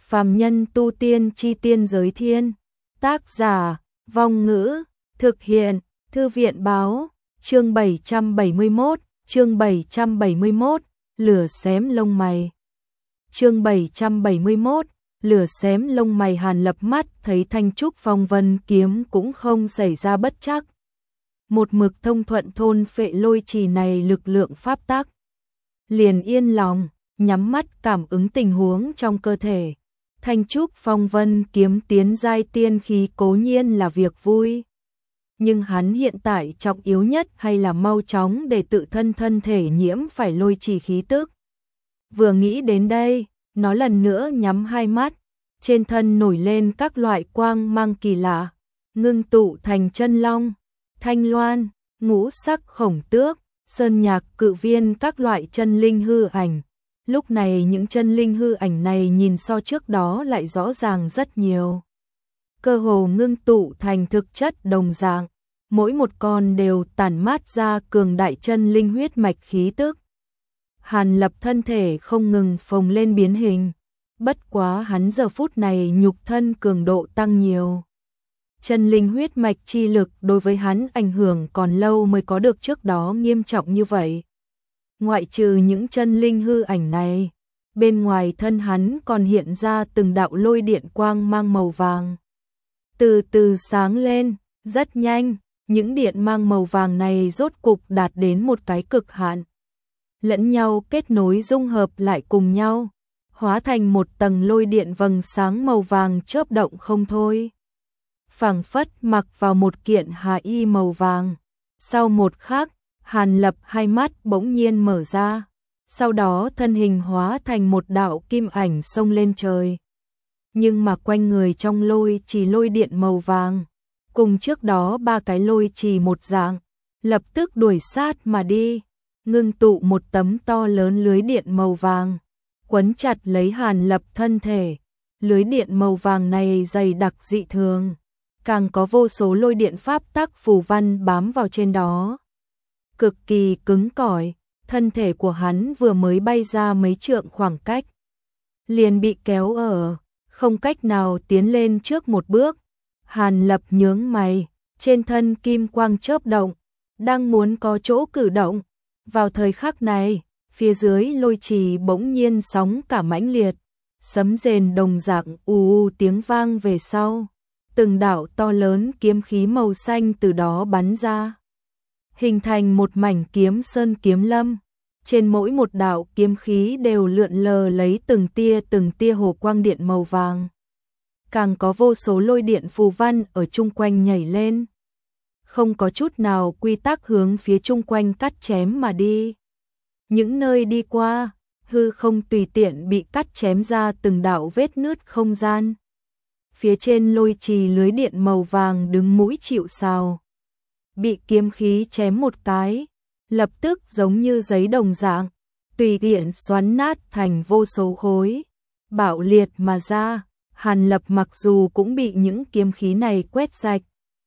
Phàm nhân tu tiên chi tiên giới thiên. Tác giả, Vong Ngữ, thực hiện, Thư viện báo, chương 771, lửa xém lông mày. Chương 771, lửa xém lông mày. Hàn Lập mắt thấy thanh trúc phong vân kiếm cũng không xảy ra bất trắc. Một mực thông thuận thôn phệ lôi trì này lực lượng pháp tắc. Liền yên lòng, nhắm mắt cảm ứng tình huống trong cơ thể. Thanh trúc phong vân kiếm tiến giai tiên khí cố nhiên là việc vui. Nhưng hắn hiện tại trọng yếu nhất hay là mau chóng để tự thân thể nhiễm phải lôi trì khí tức. Vừa nghĩ đến đây, nó lần nữa nhắm hai mắt, trên thân nổi lên các loại quang mang kỳ lạ, ngưng tụ thành chân long, thanh loan, ngũ sắc khổng tước, sơn nhạc cự viên, các loại chân linh hư ảnh. Lúc này những chân linh hư ảnh này nhìn so trước đó lại rõ ràng rất nhiều. Cơ hồ ngưng tụ thành thực chất đồng dạng, mỗi một con đều tản mát ra cường đại chân linh huyết mạch khí tức. Hàn Lập thân thể không ngừng phồng lên biến hình, bất quá hắn giờ phút này nhục thân cường độ tăng nhiều. Chân linh huyết mạch chi lực đối với hắn ảnh hưởng còn lâu mới có được trước đó nghiêm trọng như vậy. Ngoại trừ những chân linh hư ảnh này, bên ngoài thân hắn còn hiện ra từng đạo lôi điện quang mang màu vàng. Từ từ sáng lên, rất nhanh, những điện mang màu vàng này rốt cục đạt đến một cái cực hạn. Lẫn nhau kết nối dung hợp lại cùng nhau, hóa thành một tầng lôi điện vầng sáng màu vàng chớp động không thôi. Phảng phất mặc vào một kiện hà y màu vàng. Sau một khắc, Hàn Lập hai mắt bỗng nhiên mở ra, sau đó thân hình hóa thành một đạo kim ảnh xông lên trời. Nhưng mà quanh người trong lôi trì lôi điện màu vàng, cùng trước đó ba cái lôi trì một dạng, lập tức đuổi sát mà đi, ngưng tụ một tấm to lớn lưới điện màu vàng, quấn chặt lấy Hàn Lập thân thể. Lưới điện màu vàng này dày đặc dị thường, càng có vô số lôi điện pháp tắc phù văn bám vào trên đó. Cực kỳ cứng cỏi, thân thể của hắn vừa mới bay ra mấy trượng khoảng cách, liền bị kéo ở, không cách nào tiến lên trước một bước. Hàn Lập nhướng mày, trên thân kim quang chớp động, đang muốn có chỗ cử động. Vào thời khắc này, phía dưới lôi trì bỗng nhiên sóng cả mãnh liệt, sấm rền đồng dạng ù tiếng vang về sau. Từng đạo to lớn kiếm khí màu xanh từ đó bắn ra, hình thành một mảnh kiếm sơn kiếm lâm. Trên mỗi một đạo kiếm khí đều lượn lờ lấy từng tia hồ quang điện màu vàng. Càng có vô số lôi điện phù văn ở chung quanh nhảy lên. Không có chút nào quy tắc hướng phía chung quanh cắt chém mà đi. Những nơi đi qua, hư không tùy tiện bị cắt chém ra từng đạo vết nứt không gian. Phía trên lôi trì lưới điện màu vàng đứng mũi chịu sào. Bị kiếm khí chém một cái, lập tức giống như giấy đồng dạng, tùy tiện xoắn nát thành vô số khối, bạo liệt mà ra. Hàn Lập mặc dù cũng bị những kiếm khí này quét sạch,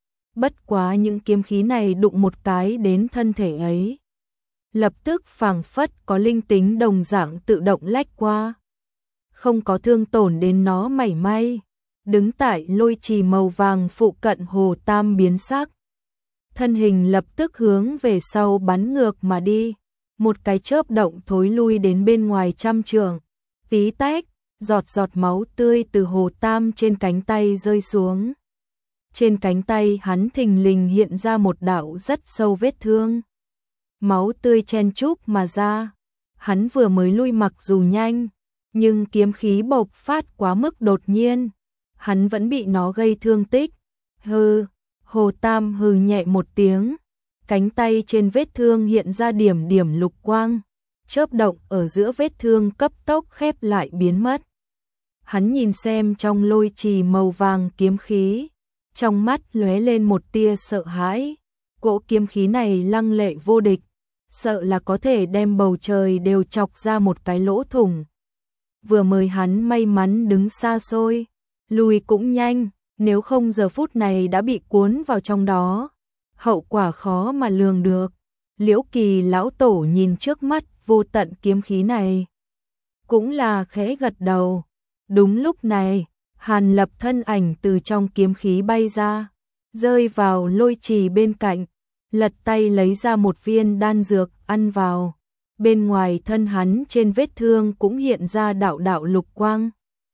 bất quá những kiếm khí này đụng một cái đến thân thể ấy, lập tức phảng phất có linh tính đồng dạng tự động lách qua, không có thương tổn đến nó mảy may. Đứng tại lôi trì màu vàng phụ cận Hồ Tam biến sắc, thân hình lập tức hướng về sau bắn ngược mà đi, một cái chớp động thối lui đến bên ngoài trăm trượng. Tí tách, giọt giọt máu tươi từ Hồ Tam trên cánh tay rơi xuống. Trên cánh tay hắn thình lình hiện ra một đạo rất sâu vết thương, máu tươi chen chúc mà ra. Hắn vừa mới lui mặc dù nhanh, nhưng kiếm khí bộc phát quá mức đột nhiên, hắn vẫn bị nó gây thương tích. Hừ, Hồ Tam hừ nhẹ một tiếng, cánh tay trên vết thương hiện ra điểm điểm lục quang, chớp động ở giữa vết thương cấp tốc khép lại biến mất. Hắn nhìn xem trong lôi trì màu vàng kiếm khí, trong mắt lóe lên một tia sợ hãi. Cỗ kiếm khí này lăng lệ vô địch, sợ là có thể đem bầu trời đều chọc ra một cái lỗ thủng. Vừa mới hắn may mắn đứng xa xôi, lùi cũng nhanh, nếu không giờ phút này đã bị cuốn vào trong đó, hậu quả khó mà lường được. Liễu Kỳ lão tổ nhìn trước mắt vô tận kiếm khí này, cũng là khẽ gật đầu. Đúng lúc này, Hàn Lập thân ảnh từ trong kiếm khí bay ra, rơi vào lôi trì bên cạnh, lật tay lấy ra một viên đan dược ăn vào. Bên ngoài thân hắn trên vết thương cũng hiện ra đạo đạo lục quang,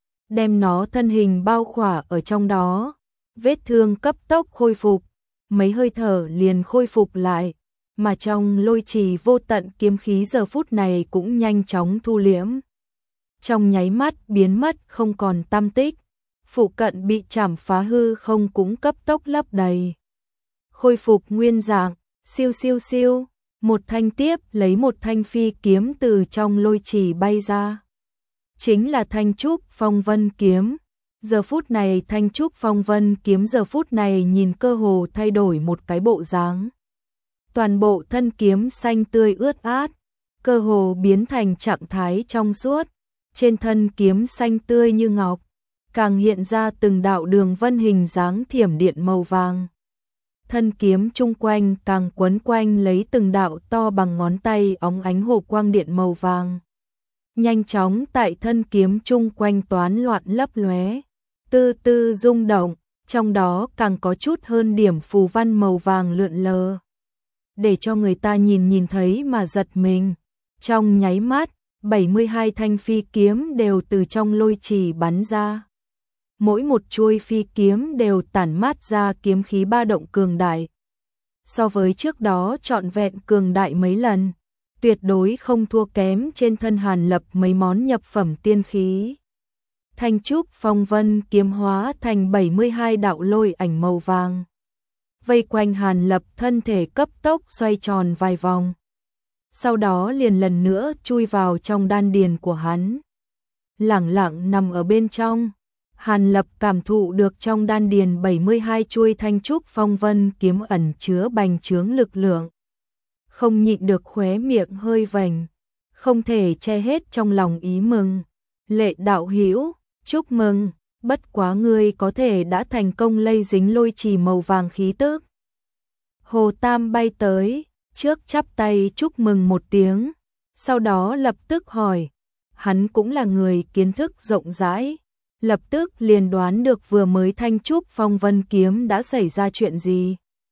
đem nó thân hình bao khỏa ở trong đó. Vết thương cấp tốc khôi phục, mấy hơi thở liền khôi phục lại, mà trong lôi trì vô tận kiếm khí giờ phút này cũng nhanh chóng thu liễm. Trong nháy mắt biến mất không còn tăm tích, phụ cận bị chảm phá hư không cũng cấp tốc lấp đầy. Khôi phục nguyên dạng, siêu siêu siêu, một thanh tiếp lấy một thanh phi kiếm từ trong lôi trì bay ra. Chính là thanh trúc phong vân kiếm. Giờ phút này thanh trúc phong vân kiếm giờ phút này nhìn cơ hồ thay đổi một cái bộ dáng. Toàn bộ thân kiếm xanh tươi ướt át, cơ hồ biến thành trạng thái trong suốt. Trên thân kiếm xanh tươi như ngọc, càng hiện ra từng đạo đường vân hình dáng thiểm điện màu vàng. Thân kiếm chung quanh càng quấn quanh lấy từng đạo to bằng ngón tay óng ánh hồ quang điện màu vàng. Nhanh chóng tại thân kiếm chung quanh toán loạn lấp lóe, tư tư rung động, trong đó càng có chút hơn điểm phù văn màu vàng lượn lờ, để cho người ta nhìn thấy mà giật mình. Trong nháy mắt, 72 thanh phi kiếm đều từ trong lôi trì bắn ra. Mỗi một chuôi phi kiếm đều tản mát ra kiếm khí ba động cường đại. So với trước đó trọn vẹn cường đại mấy lần, tuyệt đối không thua kém trên thân Hàn Lập mấy món nhập phẩm tiên khí. Thanh trúc phong vân kiếm hóa thành 72 đạo lôi ảnh màu vàng, vây quanh Hàn Lập thân thể cấp tốc xoay tròn vài vòng. Sau đó liền lần nữa chui vào trong đan điền của hắn. Lẳng lặng nằm ở bên trong, Hàn Lập cảm thụ được trong đan điền 72 chuôi thanh trúc phong vân kiếm ẩn chứa bành trướng lực lượng. Không nhịn được khóe miệng hơi vành, không thể che hết trong lòng ý mừng. Lệ đạo hữu, chúc mừng, bất quá ngươi có thể đã thành công lây dính lôi trì màu vàng khí tức. Hồ Tam bay tới, trước chắp tay chúc mừng một tiếng, sau đó lập tức hỏi. Hắn cũng là người kiến thức rộng rãi, lập tức liền đoán được vừa mới thanh trúc phong vân kiếm đã xảy ra chuyện gì.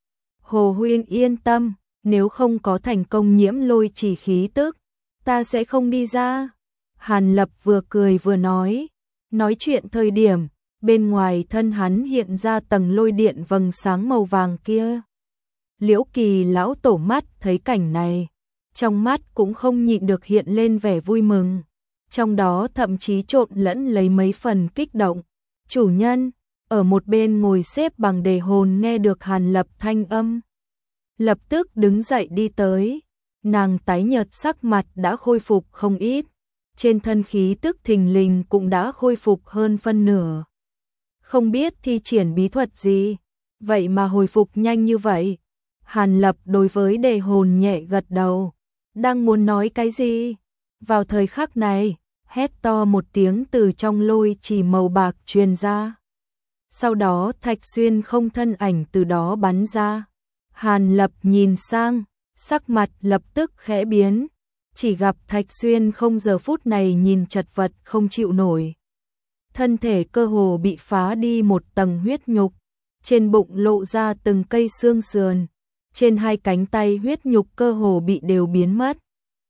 Hồ huynh yên tâm, nếu không có thành công nhiễm lôi trì khí tức, ta sẽ không đi ra. Hàn Lập vừa cười vừa nói chuyện thời điểm, bên ngoài thân hắn hiện ra tầng lôi điện vầng sáng màu vàng kia. Liễu Kỳ lão tổ mắt thấy cảnh này, trong mắt cũng không nhịn được hiện lên vẻ vui mừng, trong đó thậm chí trộn lẫn lấy mấy phần kích động. Chủ nhân, ở một bên ngồi xếp bằng đề hồn nghe được Hàn Lập thanh âm, lập tức đứng dậy đi tới, nàng tái nhợt sắc mặt đã khôi phục không ít, trên thân khí tức thình lình cũng đã khôi phục hơn phân nửa. Không biết thi triển bí thuật gì, vậy mà hồi phục nhanh như vậy. Hàn Lập đối với đề hồn nhẹ gật đầu, đang muốn nói cái gì. Vào thời khắc này, hét to một tiếng từ trong lôi trì màu bạc truyền ra. Sau đó Thạch Xuyên không thân ảnh từ đó bắn ra. Hàn Lập nhìn sang, sắc mặt lập tức khẽ biến, chỉ gặp Thạch Xuyên không giờ phút này nhìn chật vật không chịu nổi. Thân thể cơ hồ bị phá đi một tầng huyết nhục, trên bụng lộ ra từng cây xương sườn, trên hai cánh tay huyết nhục cơ hồ bị đều biến mất.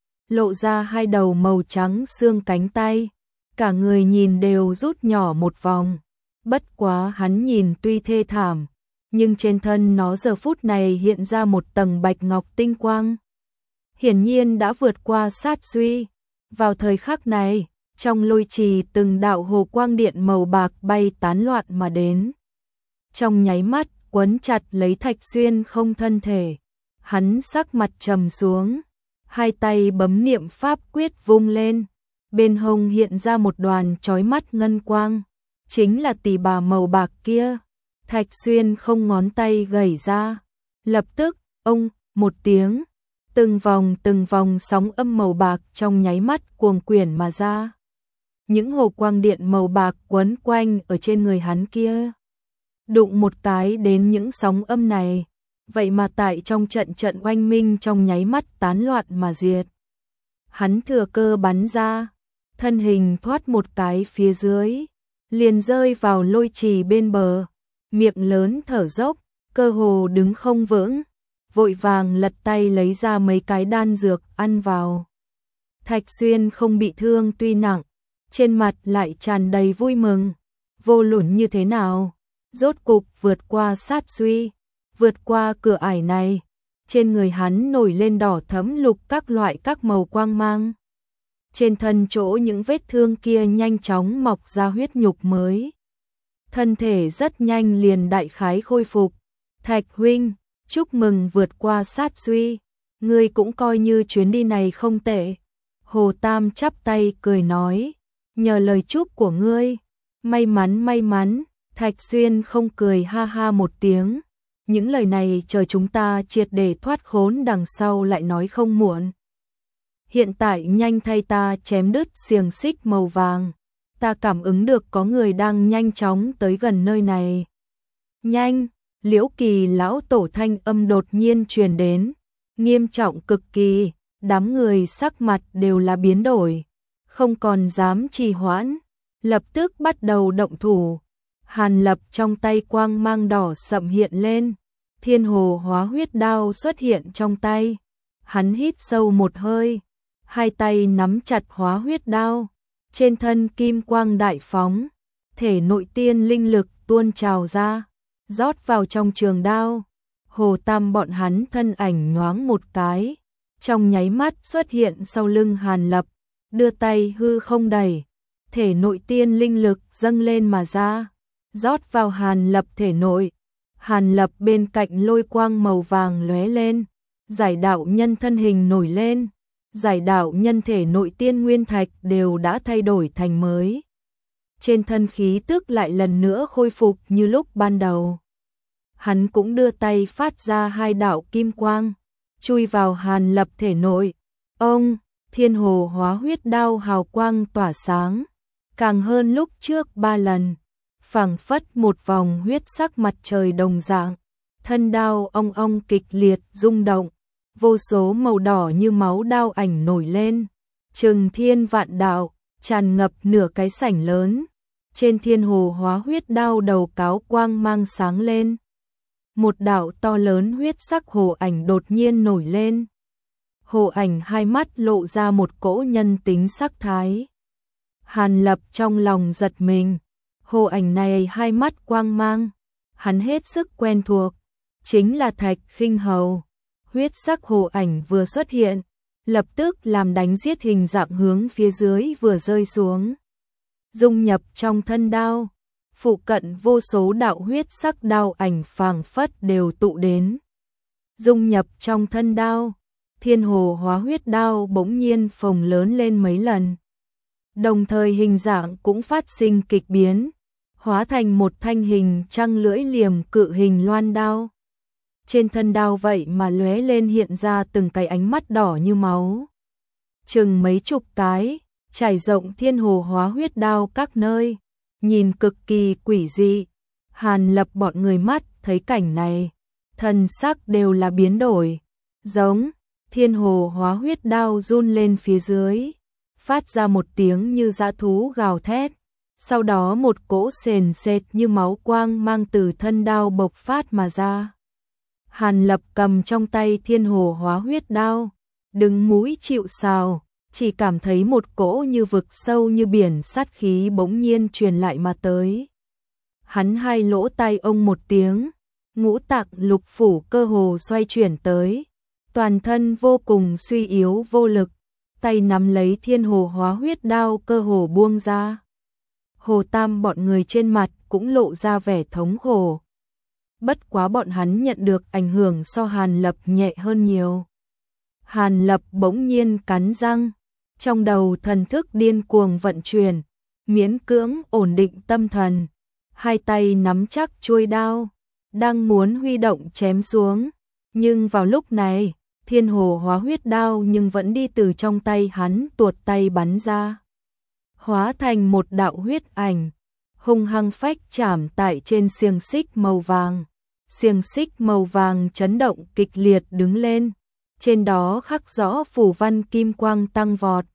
Lộ ra hai đầu màu trắng xương cánh tay, cả người nhìn đều rút nhỏ một vòng. Bất quá hắn nhìn tuy thê thảm, nhưng trên thân nó giờ phút này hiện ra một tầng bạch ngọc tinh quang. Hiển nhiên đã vượt qua sát suy. Vào thời khắc này, trong lôi trì từng đạo hồ quang điện màu bạc bay tán loạn mà đến. Trong nháy mắt, quấn chặt lấy Thạch Xuyên không thân thể. Hắn sắc mặt trầm xuống, hai tay bấm niệm pháp quyết vung lên. Bên hông hiện ra một đoàn chói mắt ngân quang, chính là tỷ bà màu bạc kia. Thạch Xuyên không ngón tay gảy ra, lập tức, ông, một tiếng, từng vòng sóng âm màu bạc trong nháy mắt cuồng quyển mà ra. Những hồ quang điện màu bạc quấn quanh ở trên người hắn kia, đụng một cái đến những sóng âm này, vậy mà tại trong trận oanh minh trong nháy mắt tán loạn mà diệt. Hắn thừa cơ bắn ra, thân hình thoát một cái phía dưới, liền rơi vào lôi trì bên bờ, miệng lớn thở dốc, cơ hồ đứng không vững, vội vàng lật tay lấy ra mấy cái đan dược ăn vào. Thạch Xuyên không bị thương tuy nặng, trên mặt lại tràn đầy vui mừng, vô luận như thế nào, rốt cục vượt qua sát suy, vượt qua cửa ải này, trên người hắn nổi lên đỏ thẫm lục các loại các màu quang mang. Trên thân chỗ những vết thương kia nhanh chóng mọc ra huyết nhục mới. Thân thể rất nhanh liền đại khái khôi phục. Thạch huynh, chúc mừng vượt qua sát suy, ngươi cũng coi như chuyến đi này không tệ. Hồ Tam chắp tay cười nói, nhờ lời chúc của ngươi, may mắn, Thạch Xuyên không cười ha ha một tiếng. Những lời này chờ chúng ta triệt để thoát khốn đằng sau lại nói không muộn. Hiện tại nhanh thay ta chém đứt xiềng xích màu vàng, ta cảm ứng được có người đang nhanh chóng tới gần nơi này. Nhanh, Liễu Kỳ lão tổ thanh âm đột nhiên truyền đến, nghiêm trọng cực kỳ, đám người sắc mặt đều là biến đổi, không còn dám trì hoãn, lập tức bắt đầu động thủ. Hàn Lập trong tay quang mang đỏ sậm hiện lên, Thiên Hồ Hóa Huyết Đao xuất hiện trong tay. Hắn hít sâu một hơi, hai tay nắm chặt hóa huyết đao, trên thân kim quang đại phóng, thể nội tiên linh lực tuôn trào ra, rót vào trong trường đao. Hồ Tam bọn hắn thân ảnh nhoáng một cái, trong nháy mắt xuất hiện sau lưng Hàn Lập, đưa tay hư không đẩy, thể nội tiên linh lực dâng lên mà ra, rót vào Hàn Lập thể nội. Hàn Lập bên cạnh lôi quang màu vàng lóe lên, giải đạo nhân thân hình nổi lên, giải đạo nhân thể nội tiên nguyên thạch đều đã thay đổi thành mới. Trên thân khí tức lại lần nữa khôi phục như lúc ban đầu. Hắn cũng đưa tay phát ra hai đạo kim quang, chui vào Hàn Lập thể nội. Ông, Thiên Hồ Hóa Huyết Đao hào quang tỏa sáng, càng hơn lúc trước 3 lần, phảng phất một vòng huyết sắc mặt trời đồng dạng. Thân đao ong ong kịch liệt rung động, vô số màu đỏ như máu đao ảnh nổi lên, trừng thiên vạn đạo, tràn ngập nửa cái sảnh lớn. Trên Thiên Hồ Hóa Huyết Đao đầu cáo quang mang sáng lên. Một đạo to lớn huyết sắc hồ ảnh đột nhiên nổi lên. Hồ ảnh hai mắt lộ ra một cỗ nhân tính sắc thái. Hàn Lập trong lòng giật mình, hồ ảnh này hai mắt quang mang, hắn hết sức quen thuộc, chính là Thạch Khinh Hầu. Huyết sắc hồ ảnh vừa xuất hiện, lập tức làm đánh giết hình dạng hướng phía dưới vừa rơi xuống, dung nhập trong thân đao. Phụ cận vô số đạo huyết sắc đao ảnh phảng phất đều tụ đến, dung nhập trong thân đao. Thiên Hồ Hóa Huyết Đao bỗng nhiên phồng lớn lên mấy lần, đồng thời hình dạng cũng phát sinh kịch biến, hóa thành một thanh hình trăng lưỡi liềm cự hình loan đao. Trên thân đao vậy mà lóe lên hiện ra từng cái ánh mắt đỏ như máu, chừng mấy chục cái, trải rộng Thiên Hồ Hóa Huyết Đao các nơi, nhìn cực kỳ quỷ dị. Hàn Lập bọn người mắt thấy cảnh này, thần sắc đều là biến đổi, giống. Thiên Hồ Hóa Huyết Đao run lên phía dưới, phát ra một tiếng như dã thú gào thét, sau đó một cỗ sền sệt như máu quang mang từ thân đao bộc phát mà ra. Hàn Lập cầm trong tay Thiên Hồ Hóa Huyết Đao, đứng mũi chịu sào, chỉ cảm thấy một cỗ như vực sâu như biển sát khí bỗng nhiên truyền lại mà tới. Hắn hai lỗ tai ông một tiếng, ngũ tạng lục phủ cơ hồ xoay chuyển tới, toàn thân vô cùng suy yếu vô lực, tay nắm lấy Thiên Hồ Hóa Huyết Đao cơ hồ buông ra. Hồ Tam bọn người trên mặt cũng lộ ra vẻ thống khổ. Bất quá bọn hắn nhận được ảnh hưởng so Hàn Lập nhẹ hơn nhiều. Hàn Lập bỗng nhiên cắn răng, trong đầu thần thức điên cuồng vận chuyển, miễn cưỡng ổn định tâm thần, hai tay nắm chắc chuôi đao, đang muốn huy động chém xuống, nhưng vào lúc này, Thiên Hồ Hóa Huyết Đao nhưng vẫn đi từ trong tay hắn tuột tay bắn ra, hóa thành một đạo huyết ảnh, hung hăng phách chạm tại trên xiềng xích màu vàng. Xiềng xích màu vàng chấn động kịch liệt đứng lên, trên đó khắc rõ phù văn kim quang tăng vọt,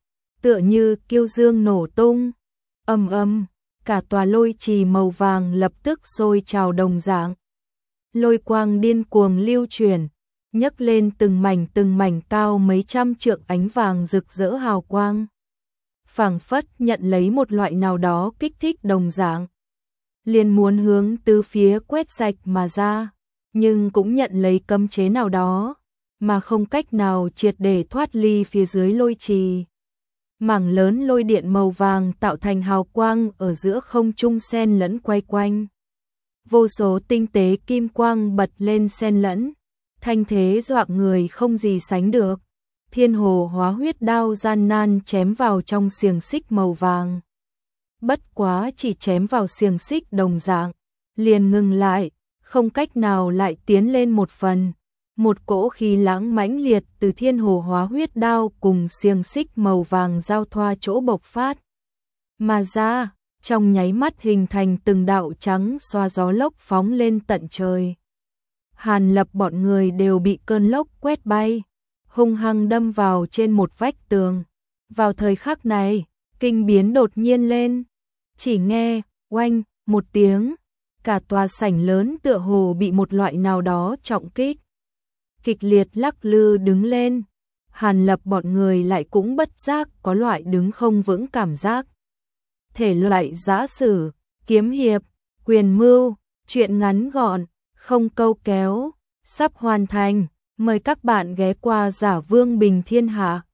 tựa như kiêu dương nổ tung. Ầm ầm, cả tòa lôi trì màu vàng lập tức sôi trào đồng dạng. Lôi quang điên cuồng lưu chuyển, nhấc lên từng mảnh cao mấy trăm trượng ánh vàng rực rỡ hào quang. Phảng phất nhận lấy một loại nào đó kích thích đồng dạng. Liền muốn hướng từ phía quét sạch mà ra, nhưng cũng nhận lấy cấm chế nào đó, mà không cách nào triệt để thoát ly phía dưới lôi trì. Mảng lớn lôi điện màu vàng tạo thành hào quang ở giữa không trung xen lẫn quay quanh. Vô số tinh tế kim quang bật lên xen lẫn, thanh thế dọa người không gì sánh được. Thiên hồ hóa huyết đao gian nan chém vào trong xiềng xích màu vàng. Bất quá chỉ chém vào xiềng xích đồng dạng, liền ngừng lại, không cách nào lại tiến lên một phần. Một cỗ khí lãng mãnh liệt từ thiên hồ hóa huyết đao cùng xiềng xích màu vàng giao thoa chỗ bộc phát. Mà ra, trong nháy mắt hình thành từng đạo trắng xoa gió lốc phóng lên tận trời. Hàn Lập bọn người đều bị cơn lốc quét bay, hung hăng đâm vào trên một vách tường. Vào thời khắc này, kinh biến đột nhiên lên, chỉ nghe oanh một tiếng, cả tòa sảnh lớn tựa hồ bị một loại nào đó trọng kích, kịch liệt lắc lư đứng lên. Hàn Lập bọn người lại cũng bất giác có loại đứng không vững cảm giác. Thể loại giã sử, kiếm hiệp, quyền mưu, truyện ngắn gọn, không câu kéo, sắp hoàn thành. Mời các bạn ghé qua Giả Vương Bình Thiên Hạ.